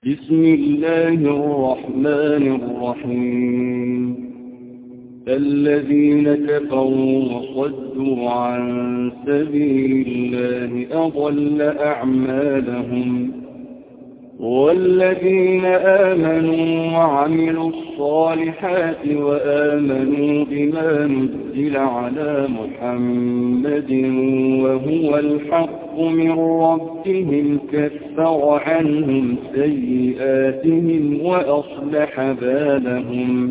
بسم الله الرحمن الرحيم. الذين كفروا وصدوا عن سبيل الله أضل أعمالهم، والذين آمنوا وعملوا الصالحات وآمنوا بما نزل على محمد وهو الحق من ربهم كفر عنهم سيئاتهم وأصلح بالهم.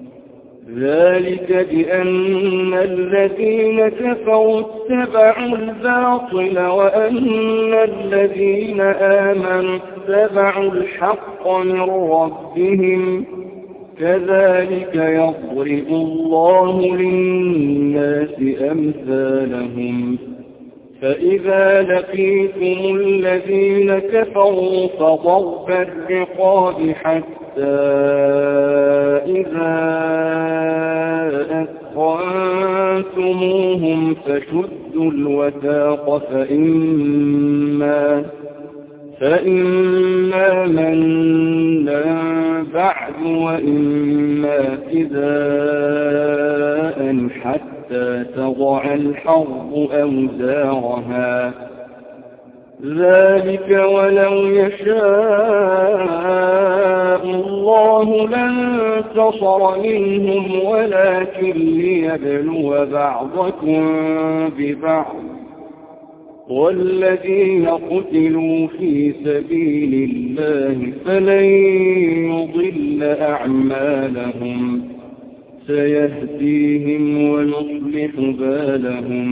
ذلك بأن الذين كفروا اتبعوا الباطل وأن الذين آمنوا اتبعوا الحق من ربهم، كذلك يضرب الله للناس أمثالهم. فإذا لقيتم الذين كفروا فضرب الرقاب حتى إذا أثخنتموهم فشدوا الوثاق فإما منا بعد وإما فداء حتى تضع الحرب أوزارها. ذلك ولو يشاء الله لانتصر منهم ولكن ليبلو بعضكم ببعض، والذين قتلوا في سبيل الله فلن يضل أعمالهم، سيهديهم ويصلح بالهم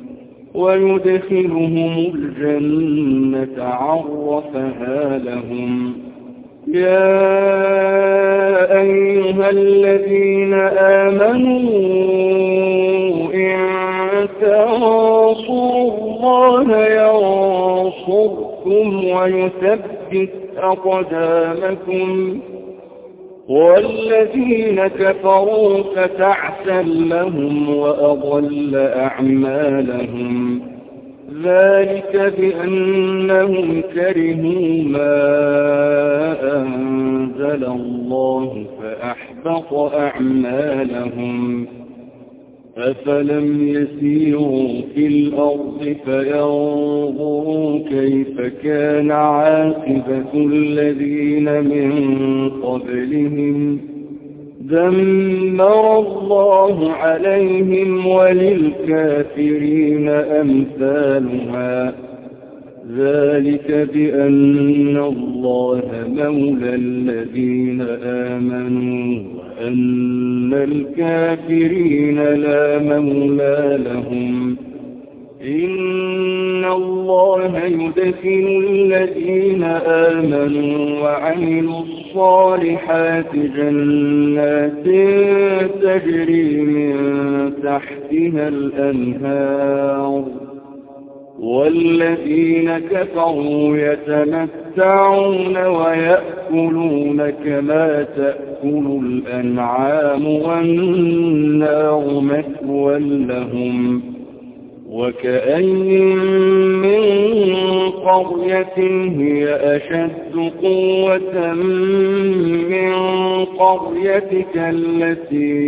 ويدخلهم الجنة عرفها لهم. يا أيها الذين آمنوا إن تنصروا الله ينصركم ويثبت أقدامكم، والذين كفروا فتعسا لهم وأضل أعمالهم. ذلك بأنهم كرهوا ما أنزل الله فأحبط أعمالهم. أفلم يسيروا في الأرض فينظروا كيف كان عاقبة الذين من قبلهم، دمر الله عليهم وللكافرين أمثالها. ذلك بأن الله مولى الذين آمنوا وأن الكافرين لا مولى لهم. إن الله يدخل الذين آمنوا وعملوا الصالحات جنات تجري من تحتها الأنهار، والذين كفروا يتمتعون ويأكلون كما تأكل الأنعام والنار مثوى لهم. وكأين من قرية هي أشد قوة من قريتك التي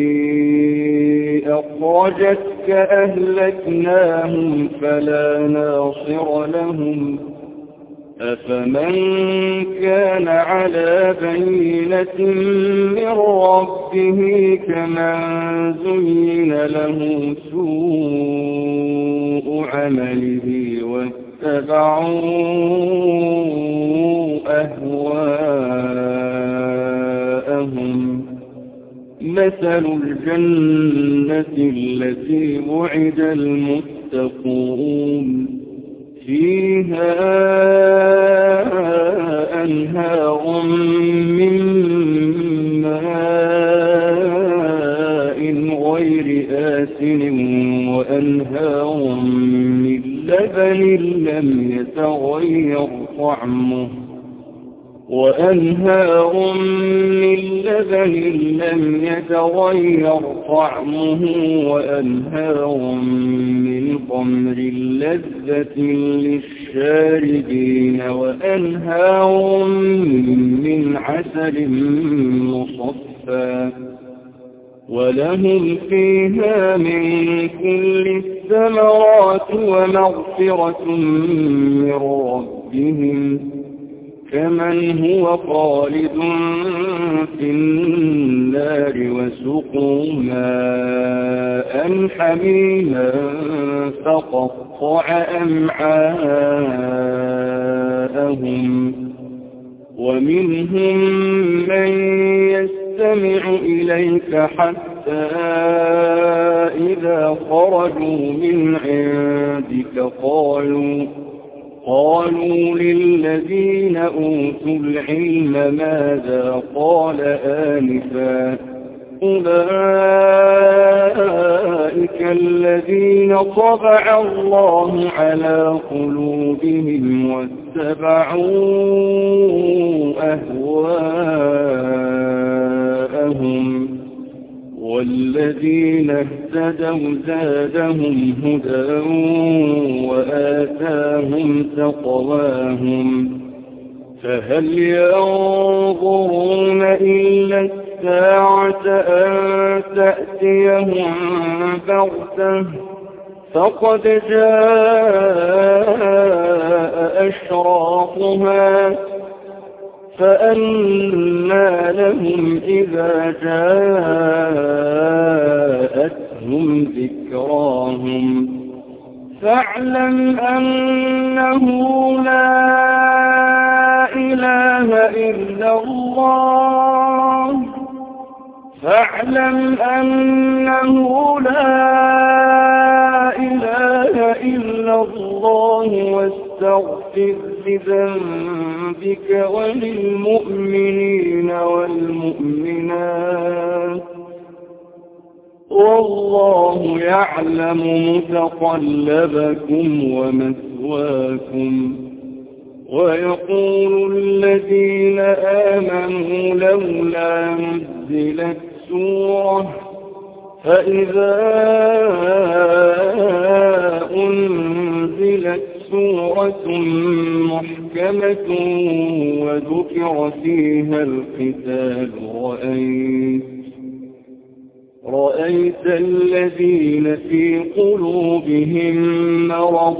أخرجتك أهلكناهم فلا ناصر لهم. أفمن كان على بينة من ربه كمن زين له سوء عمله واتبعوا أهواءهم. مثل الجنة التي وعد المتقون فيها أنهار من ماء غير آسن وأنهار من لبن لم يتغير طعمه وأنهار من لبن لم يتغير طعمه وأنهار من خمر لذة للشاربين وأنهار من عسل مصفى ولهم فيها من كل الثمرات ومغفرة من ربهم كمن هو خالد في النار وسقوا ماء حميما فقطع أمعاءهم ومنهم من يستمع إليك حتى إذا خرجوا من عندك قالوا للذين أوتوا العلم ماذا قال آنفا أولئك الذين طبع الله على قلوبهم واتبعوا أهواءهم والذين اهتدوا زادهم هدى وآتاهم تقواهم فهل ينظرون إلا الساعة أن تأتيهم بغتة فقد جاء أشراطها فأنى لهم إذا جاءتهم ذكراهم فاعلم أنه لا إله إلا الله فاعلم أنه لا إله إلا الله واستغفر لذنبك وللمؤمنين والمؤمنات والله يعلم متقلبكم ومثواكم ويقول الذين آمنوا لولا نزلت سورة فإذا أنزلت سورة محكمة وذكر فيها القتال رأيت الذين في قلوبهم مرض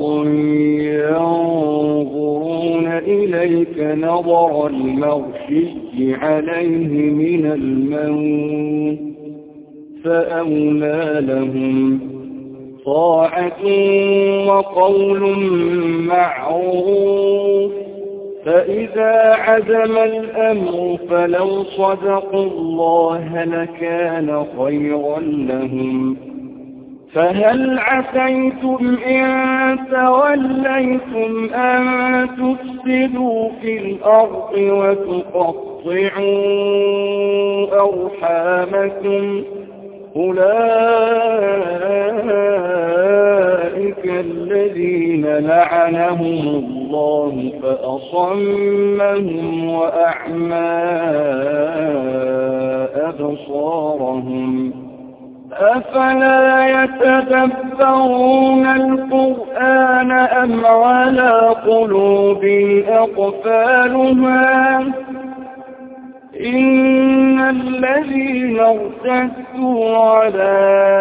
ينظرون إليك نظر المغشي عليه من الموت فأولى لهم طاعة وقول معروف فإذا عزم الأمر فلو صدقوا الله لكان خيرا لهم فهل عسيتم إن توليتم أن تفسدوا في الأرض وتقطعوا أرحامكم أولئك الذين لعنهم الله فأصمهم وأعمى أبصارهم أفلا يتدبرون القرآن أم على قلوب أقفالها إن الذين ارتدوا على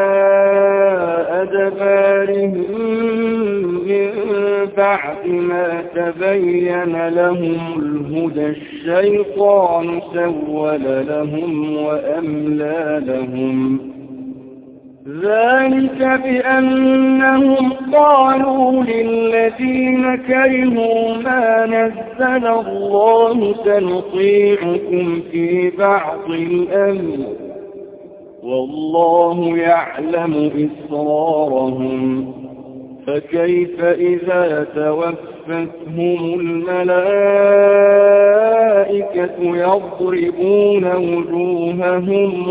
أدبارهم من بعد ما تبين لهم الهدى الشيطان سول لهم وأملى لهم ذلك بأنهم قالوا للذين كرهوا ما نزل الله سنطيعكم في بعض الأمر والله يعلم إسرارهم فكيف إذا توفتهم الملائكة يضربون وجوههم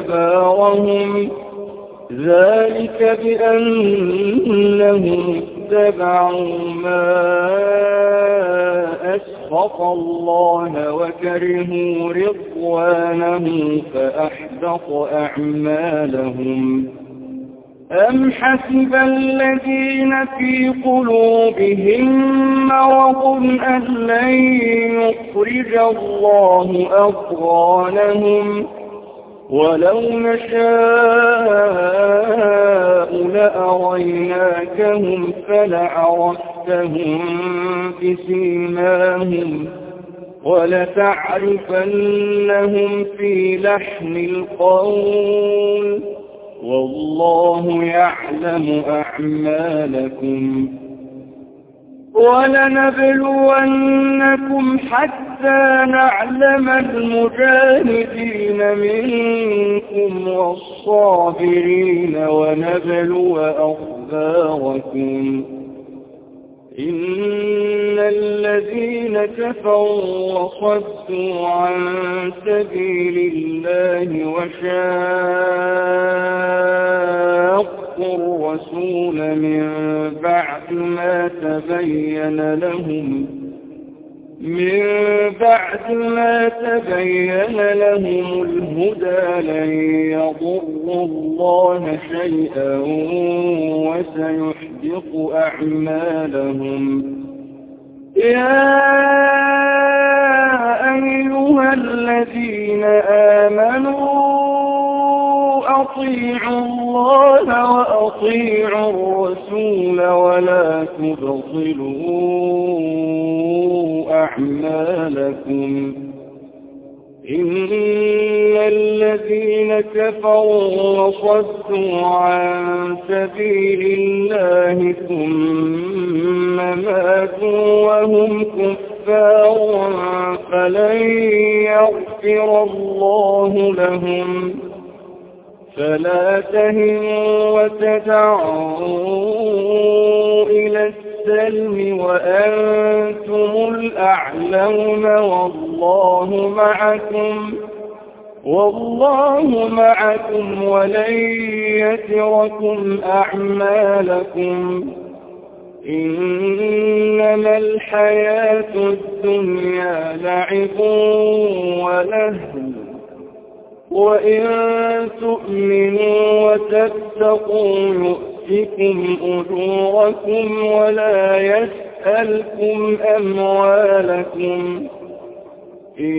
وأدبارهم ذلك بأنهم واتبعوا ما أسخط الله وكرهوا رضوانه فأحبط أعمالهم. أم حسب الذين في قلوبهم مرض أن لن يخرج الله أضغانهم ولو نشاء لأريناكهم فلعرفتهم بسيماهم ولتعرفنهم في لحن القول والله يعلم أعمالكم. ولنبلونكم حتى نعلم المجاهدين منكم والصابرين ونبلو أخباركم. إن الذين كفروا وصدوا عن سبيل الله وشاقوا الرسول من بعد ما تبين لهم الهدى لن يضروا الله شيئا وسيحبط أعمالهم. يا أيها الذين آمنوا أطيعوا الله وأطيعوا الرسول ولا تبطلوا أعمالكم. إن الذين كفروا وصدوا عن سبيل الله ثم ماتوا وهم كفار فلن يغفر الله لهم. فلا تهنوا وتدعوا إلى السلم وأنتم الأعلون والله معكم ولن يتركم أعمالكم. إنما الحياة الدنيا لعب ولهو وإن تؤمنوا وتتقوا يؤتكم أجوركم ولا يسألكم أموالكم. إن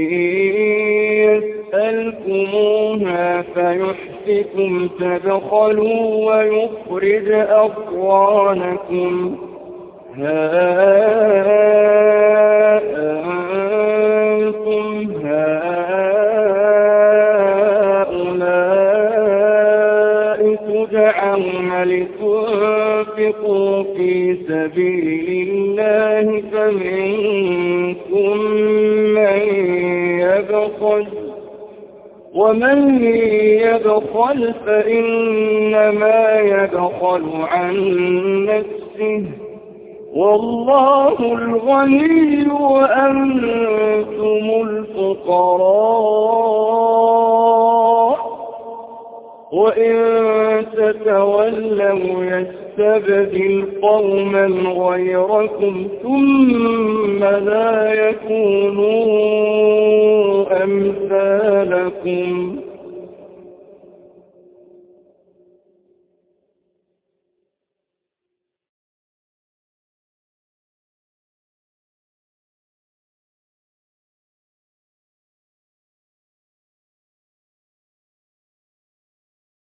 يسألكموها فيحفكم تبخلوا ويخرج أضغانكم. ها أنتم هؤلاء تدعون لتنفقوا في سبيل الله فمنكم من يبخل ومن يبخل فإنما يبخل عن نفسه والله الغني وأنتم الفقراء. وإن تتولوا يستبدل قوما غيركم ثم لا يكونوا أمثالكم.